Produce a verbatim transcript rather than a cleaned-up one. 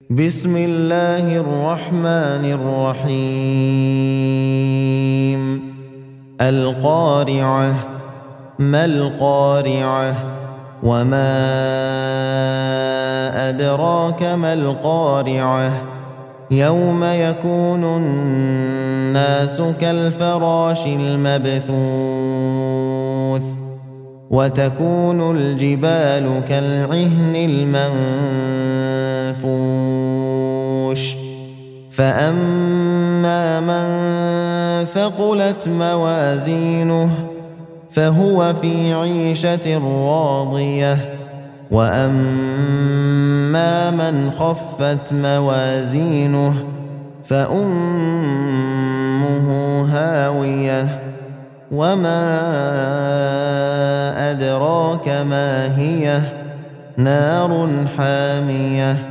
بسم الله الرحمن الرحيم القارعة ما القارعة وما أدراك ما القارعة يوم يكون الناس كالفراش المبثوث وتكون الجبال كالعهن المنفوش فأما من ثقلت موازينه فهو في عيشة راضية وأما من خفت موازينه فأمه هاوية وما أدراك ما هي نار حامية